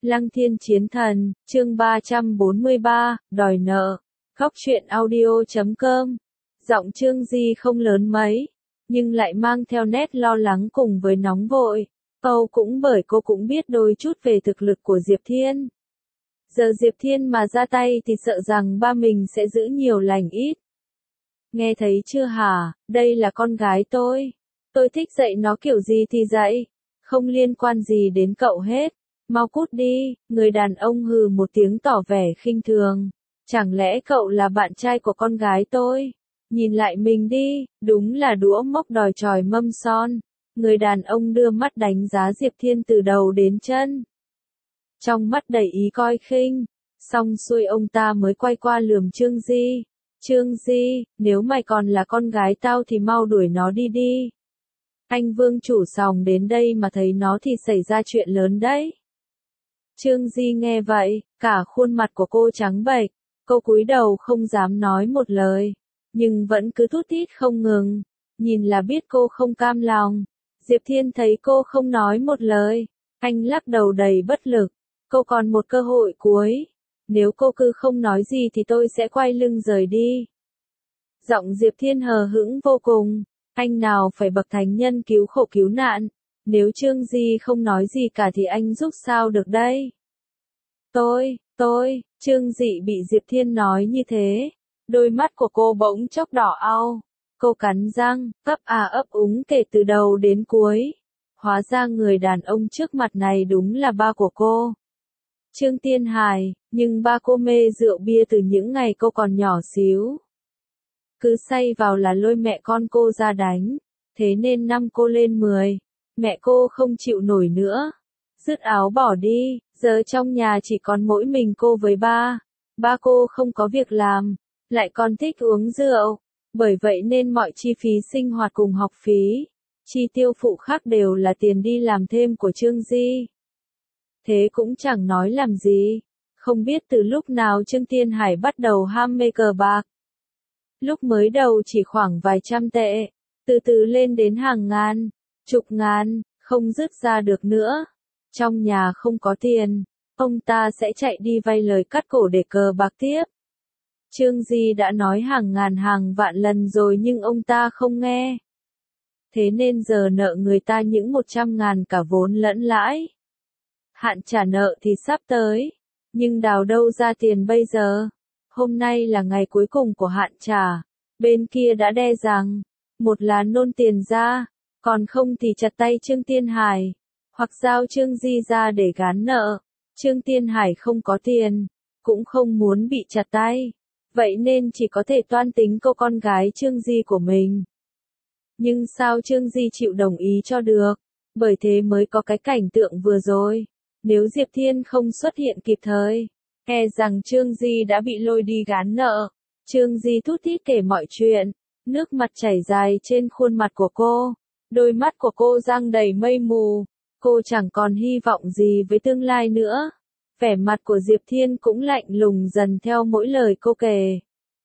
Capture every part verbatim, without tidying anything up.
Lăng Thiên Chiến Thần, chương ba trăm bốn mươi ba, đòi nợ. Góc truyện audio chấm com. Giọng Chương Di không lớn mấy, nhưng lại mang theo nét lo lắng cùng với nóng vội. Âu cũng bởi cô cũng biết đôi chút về thực lực của Diệp Thiên. Giờ Diệp Thiên mà ra tay thì sợ rằng ba mình sẽ giữ nhiều lành ít. Nghe thấy chưa hả, đây là con gái tôi. Tôi thích dạy nó kiểu gì thì dạy, không liên quan gì đến cậu hết. Mau cút đi, người đàn ông hừ một tiếng tỏ vẻ khinh thường. Chẳng lẽ cậu là bạn trai của con gái tôi? Nhìn lại mình đi, đúng là đũa mốc đòi tròi mâm son. Người đàn ông đưa mắt đánh giá Diệp Thiên từ đầu đến chân. Trong mắt đầy ý coi khinh, xong xuôi ông ta mới quay qua lườm Chương Di. Chương Di, nếu mày còn là con gái tao thì mau đuổi nó đi đi. Anh Vương chủ sòng đến đây mà thấy nó thì xảy ra chuyện lớn đấy. Chương Di nghe vậy, cả khuôn mặt của cô trắng bệch, cô cúi đầu không dám nói một lời, nhưng vẫn cứ thút thít không ngừng, nhìn là biết cô không cam lòng. Diệp Thiên thấy cô không nói một lời, anh lắc đầu đầy bất lực, cô còn một cơ hội cuối, nếu cô cứ không nói gì thì tôi sẽ quay lưng rời đi. Giọng Diệp Thiên hờ hững vô cùng, anh nào phải bậc thánh nhân cứu khổ cứu nạn. Nếu Chương Di không nói gì cả thì anh giúp sao được đây? Tôi, tôi, Chương Dị bị Diệp Thiên nói như thế. Đôi mắt của cô bỗng chốc đỏ au. Cô cắn răng, ấp à ấp úng kể từ đầu đến cuối. Hóa ra người đàn ông trước mặt này đúng là ba của cô. Trương Tiên Hải, nhưng ba cô mê rượu bia từ những ngày cô còn nhỏ xíu. Cứ say vào là lôi mẹ con cô ra đánh. Thế nên năm cô lên mười. Mẹ cô không chịu nổi nữa, dứt áo bỏ đi, giờ trong nhà chỉ còn mỗi mình cô với ba. Ba cô không có việc làm, lại còn thích uống rượu, bởi vậy nên mọi chi phí sinh hoạt cùng học phí, chi tiêu phụ khác đều là tiền đi làm thêm của Chương Di. Thế cũng chẳng nói làm gì, không biết từ lúc nào Trương Tiên Hải bắt đầu ham mê cờ bạc. Lúc mới đầu chỉ khoảng vài trăm tệ, từ từ lên đến hàng ngàn. Chục ngàn, không dứt ra được nữa. Trong nhà không có tiền, ông ta sẽ chạy đi vay lời cắt cổ để cờ bạc tiếp. Chương Di đã nói hàng ngàn hàng vạn lần rồi nhưng ông ta không nghe. Thế nên giờ nợ người ta những một trăm ngàn cả vốn lẫn lãi. Hạn trả nợ thì sắp tới, nhưng đào đâu ra tiền bây giờ? Hôm nay là ngày cuối cùng của hạn trả. Bên kia đã đe rằng, một là nôn tiền ra. Còn không thì chặt tay Trương Tiên Hải, hoặc giao Chương Di ra để gán nợ. Trương Tiên Hải không có tiền, cũng không muốn bị chặt tay, vậy nên chỉ có thể toan tính cô con gái Chương Di của mình. Nhưng sao Chương Di chịu đồng ý cho được, bởi thế mới có cái cảnh tượng vừa rồi. Nếu Diệp Thiên không xuất hiện kịp thời, e rằng Chương Di đã bị lôi đi gán nợ. Chương Di thút thít kể mọi chuyện, nước mặt chảy dài trên khuôn mặt của cô. Đôi mắt của cô giăng đầy mây mù, cô chẳng còn hy vọng gì với tương lai nữa. Vẻ mặt của Diệp Thiên cũng lạnh lùng dần theo mỗi lời cô kể.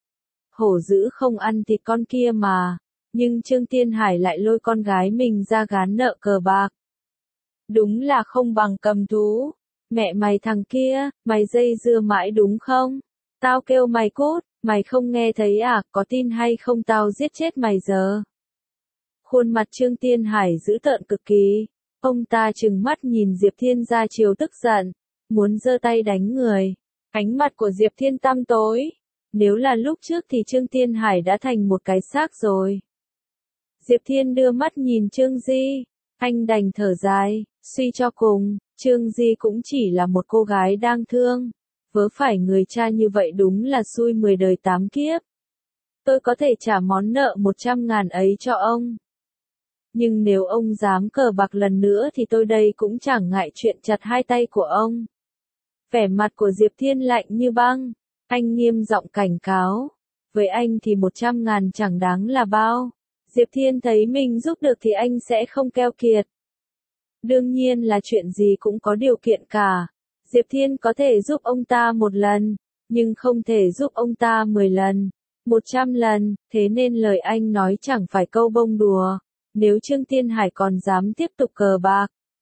Hổ dữ không ăn thịt con kia mà, nhưng Trương Tiên Hải lại lôi con gái mình ra gán nợ cờ bạc. Đúng là không bằng cầm thú. Mẹ mày thằng kia, mày dây dưa mãi đúng không? Tao kêu mày cút, mày không nghe thấy à, có tin hay không tao giết chết mày giờ. Khuôn mặt Trương Tiên Hải dữ tợn cực kỳ, ông ta trừng mắt nhìn Diệp Thiên ra chiều tức giận, muốn giơ tay đánh người. Ánh mặt của Diệp Thiên tăm tối, nếu là lúc trước thì Trương Tiên Hải đã thành một cái xác rồi. Diệp Thiên đưa mắt nhìn Chương Di, anh đành thở dài, suy cho cùng, Chương Di cũng chỉ là một cô gái đang thương, vớ phải người cha như vậy đúng là xui mười đời tám kiếp. Tôi có thể trả món nợ một trăm ngàn ấy cho ông. Nhưng nếu ông dám cờ bạc lần nữa thì tôi đây cũng chẳng ngại chuyện chặt hai tay của ông. Vẻ mặt của Diệp Thiên lạnh như băng, anh nghiêm giọng cảnh cáo. Với anh thì một trăm ngàn chẳng đáng là bao. Diệp Thiên thấy mình giúp được thì anh sẽ không keo kiệt. Đương nhiên là chuyện gì cũng có điều kiện cả. Diệp Thiên có thể giúp ông ta một lần, nhưng không thể giúp ông ta mười lần, một trăm lần, thế nên lời anh nói chẳng phải câu bông đùa. Nếu Trương Tiên Hải còn dám tiếp tục cờ bạc,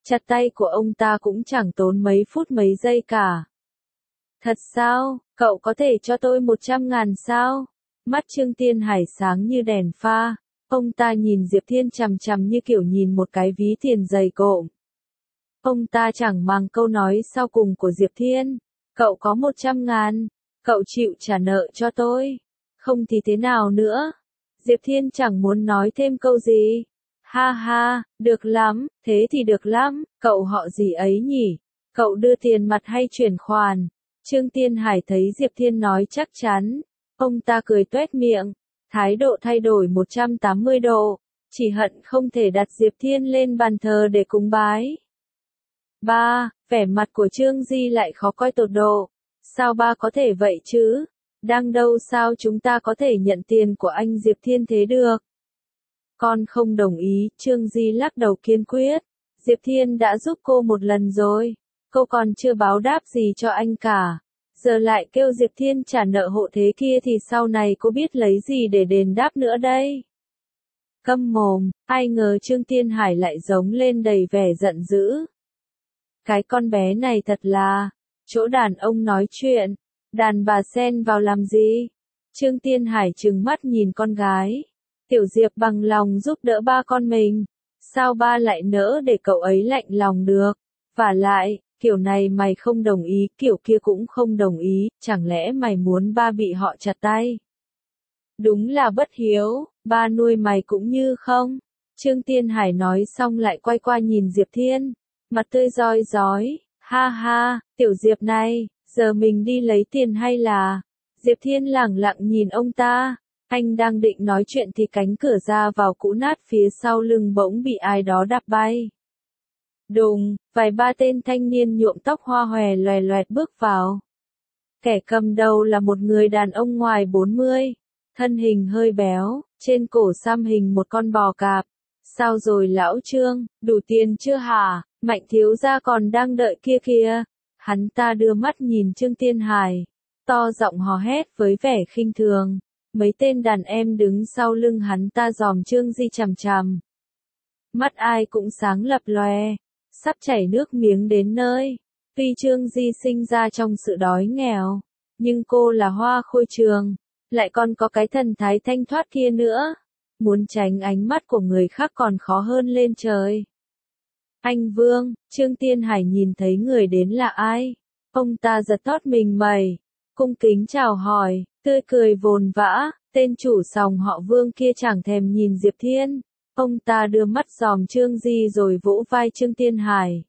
Chặt tay của ông ta cũng chẳng tốn mấy phút mấy giây cả. Thật sao, cậu có thể cho tôi một trăm ngàn sao? Mắt Trương Tiên Hải sáng như đèn pha. Ông ta nhìn Diệp Thiên chằm chằm như kiểu nhìn một cái ví tiền dày cộm. Ông ta chẳng màng câu nói sau cùng của Diệp Thiên. Cậu có một trăm ngàn, cậu chịu trả nợ cho tôi. Không thì thế nào nữa? Diệp Thiên chẳng muốn nói thêm câu gì. Ha ha, được lắm, thế thì được lắm, cậu họ gì ấy nhỉ? Cậu đưa tiền mặt hay chuyển khoản? Trương Tiên Hải thấy Diệp Thiên nói chắc chắn. Ông ta cười tuét miệng. Thái độ thay đổi một trăm tám mươi độ. Chỉ hận không thể đặt Diệp Thiên lên bàn thờ để cúng bái. Ba, vẻ mặt của Trương Di lại khó coi tột độ. Sao ba có thể vậy chứ? Đang đâu sao chúng ta có thể nhận tiền của anh Diệp Thiên thế được? Con không đồng ý, Trương Di lắc đầu kiên quyết. Diệp Thiên đã giúp cô một lần rồi. Cô còn chưa báo đáp gì cho anh cả. Giờ lại kêu Diệp Thiên trả nợ hộ thế kia thì sau này cô biết lấy gì để đền đáp nữa đây? Câm mồm, ai ngờ Trương Tiên Hải lại giống lên đầy vẻ giận dữ. Cái con bé này thật là, chỗ đàn ông nói chuyện, đàn bà xen vào làm gì? Trương Tiên Hải trừng mắt nhìn con gái. Tiểu Diệp bằng lòng giúp đỡ ba con mình. Sao ba lại nỡ để cậu ấy lạnh lòng được? Vả lại, kiểu này mày không đồng ý, kiểu kia cũng không đồng ý, chẳng lẽ mày muốn ba bị họ chặt tay? Đúng là bất hiếu, ba nuôi mày cũng như không? Trương Tiên Hải nói xong lại quay qua nhìn Diệp Thiên, mặt tươi rói rói, ha ha, tiểu Diệp này, giờ mình đi lấy tiền hay là? Diệp Thiên lẳng lặng nhìn ông ta, anh đang định nói chuyện thì cánh cửa ra vào cũ nát phía sau lưng bỗng bị ai đó đạp bay. Đùng, vài ba tên thanh niên nhuộm tóc hoa hòe loè loẹt bước vào. Kẻ cầm đầu là một người đàn ông ngoài bốn mươi, thân hình hơi béo, trên cổ xăm hình một con bò cạp. Sao rồi lão Trương, đủ tiền chưa hả? Mạnh thiếu gia còn đang đợi kia kìa. Hắn ta đưa mắt nhìn Trương Tiên Hải, to giọng hò hét với vẻ khinh thường. Mấy tên đàn em đứng sau lưng hắn ta dòm Trương Di chằm chằm. Mắt ai cũng sáng lập lòe, sắp chảy nước miếng đến nơi. Tuy Trương Di sinh ra trong sự đói nghèo, nhưng cô là hoa khôi trường, lại còn có cái thần thái thanh thoát kia nữa. Muốn tránh ánh mắt của người khác còn khó hơn lên trời. Anh Vương, Trương Tiên Hải nhìn thấy người đến là ai? Ông ta giật thót mình mày, cung kính chào hỏi, tươi cười vồn vã, tên chủ sòng họ Vương kia chẳng thèm nhìn Diệp Thiên. Ông ta đưa mắt dòm Trương Di rồi vỗ vai Trương Tiên Hải.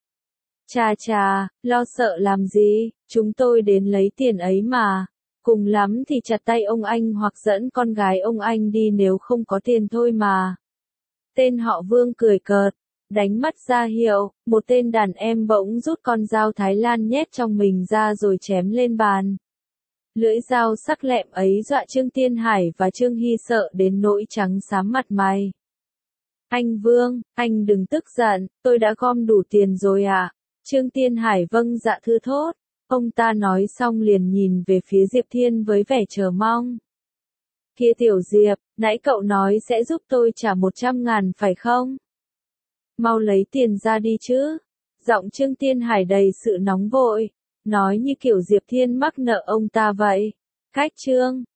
Chà chà, lo sợ làm gì, chúng tôi đến lấy tiền ấy mà. Cùng lắm thì chặt tay ông anh hoặc dẫn con gái ông anh đi nếu không có tiền thôi mà. Tên họ Vương cười cợt, đánh mắt ra hiệu, một tên đàn em bỗng rút con dao Thái Lan nhét trong mình ra rồi chém lên bàn. Lưỡi dao sắc lẹm ấy dọa Trương Tiên Hải và Trương Hy sợ đến nỗi trắng xám mặt mày. Anh Vương, anh đừng tức giận, tôi đã gom đủ tiền rồi à? Trương Tiên Hải vâng dạ thưa thốt. Ông ta nói xong liền nhìn về phía Diệp Thiên với vẻ chờ mong. Kia tiểu Diệp, nãy cậu nói sẽ giúp tôi trả một trăm ngàn phải không? Mau lấy tiền ra đi chứ. Giọng Trương Tiên Hải đầy sự nóng vội, nói như kiểu Diệp Thiên mắc nợ ông ta vậy. Cách Trương,